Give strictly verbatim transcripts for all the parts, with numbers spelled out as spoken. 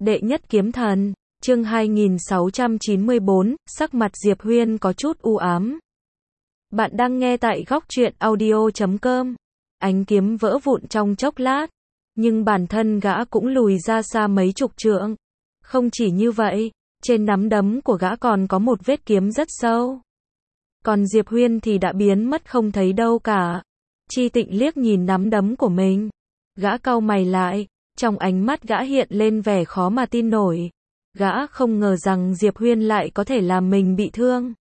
Đệ nhất kiếm thần, chương hai nghìn sáu trăm chín mươi bốn, sắc mặt Diệp Huyên có chút u ám. Bạn đang nghe tại góc truyện audio chấm com. Ánh kiếm vỡ vụn trong chốc lát, nhưng bản thân gã cũng lùi ra xa mấy chục trượng. Không chỉ như vậy, trên nắm đấm của gã còn có một vết kiếm rất sâu. Còn Diệp Huyên thì đã biến mất không thấy đâu cả. Chi Tịnh liếc nhìn nắm đấm của mình. Gã cau mày lại, trong ánh mắt gã hiện lên vẻ khó mà tin nổi. Gã không ngờ rằng Diệp Huyên lại có thể làm mình bị thương.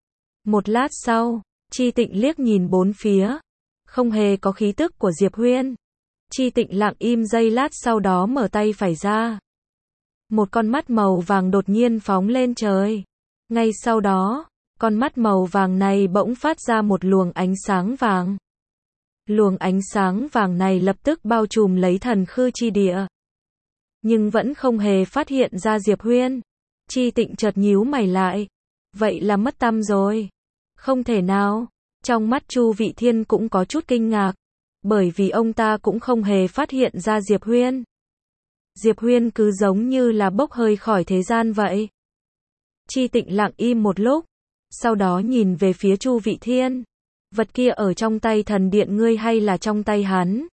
Một lát sau, Chi Tịnh liếc nhìn bốn phía. Không hề có khí tức của Diệp Huyên. Chi Tịnh lặng im giây lát sau đó mở tay phải ra. Một con mắt màu vàng đột nhiên phóng lên trời. Ngay sau đó, con mắt màu vàng này bỗng phát ra một luồng ánh sáng vàng. Luồng ánh sáng vàng này lập tức bao trùm lấy thần khư chi địa. Nhưng vẫn không hề phát hiện ra Diệp Huyên. Chi Tịnh chợt nhíu mày lại. Vậy là mất tăm rồi. Không thể nào. Trong mắt Chu Vị Thiên cũng có chút kinh ngạc. Bởi vì ông ta cũng không hề phát hiện ra Diệp Huyên. Diệp Huyên cứ giống như là bốc hơi khỏi thế gian vậy. Chi Tịnh lặng im một lúc. Sau đó nhìn về phía Chu Vị Thiên. Vật kia ở trong tay thần điện ngươi hay là trong tay hắn?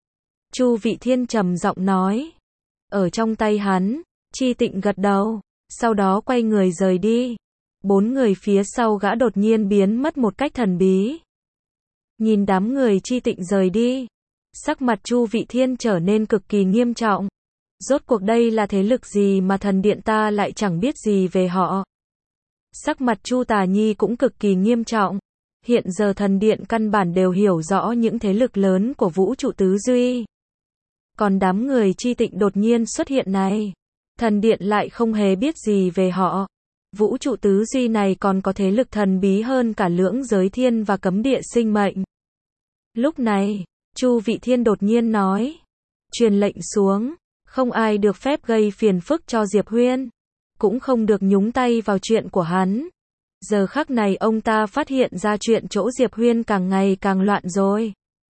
Chu Vị Thiên trầm giọng nói. Ở trong tay hắn. Chi Tịnh gật đầu. Sau đó quay người rời đi. Bốn người phía sau gã đột nhiên biến mất một cách thần bí. Nhìn đám người Chi Tịnh rời đi. Sắc mặt Chu Vị Thiên trở nên cực kỳ nghiêm trọng. Rốt cuộc đây là thế lực gì mà thần điện ta lại chẳng biết gì về họ? Sắc mặt Chu Tà Nhi cũng cực kỳ nghiêm trọng. Hiện giờ thần điện căn bản đều hiểu rõ những thế lực lớn của vũ trụ tứ duy. Còn đám người Chi Tịnh đột nhiên xuất hiện này, thần điện lại không hề biết gì về họ. Vũ trụ tứ duy này còn có thế lực thần bí hơn cả lưỡng giới thiên và cấm địa sinh mệnh. Lúc này, Chu Vị Thiên đột nhiên nói, truyền lệnh xuống, không ai được phép gây phiền phức cho Diệp Huyên, cũng không được nhúng tay vào chuyện của hắn. Giờ khắc này ông ta phát hiện ra chuyện chỗ Diệp Huyên càng ngày càng loạn rồi.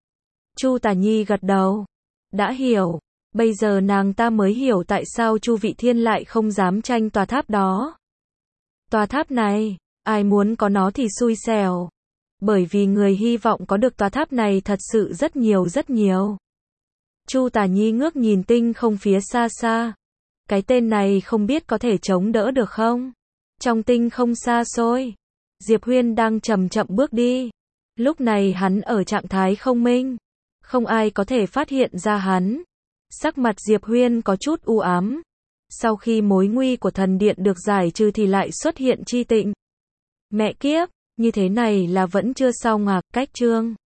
Chu Tà Nhi gật đầu. Đã hiểu. Bây giờ nàng ta mới hiểu tại sao Chu Vị Thiên lại không dám tranh tòa tháp đó. Tòa tháp này, ai muốn có nó thì xui xẻo. Bởi vì người hy vọng có được tòa tháp này thật sự rất nhiều rất nhiều. Chu Tà Nhi ngước nhìn tinh không phía xa xa. Cái tên này không biết có thể chống đỡ được không? Trong tinh không xa xôi, Diệp Huyên đang chậm chậm bước đi. Lúc này hắn ở trạng thái không minh. Không ai có thể phát hiện ra hắn. Sắc mặt Diệp Huyên có chút u ám. Sau khi mối nguy của thần điện được giải trừ thì lại xuất hiện Chi Tịnh. Mẹ kiếp, như thế này là vẫn chưa xong à? Cách chương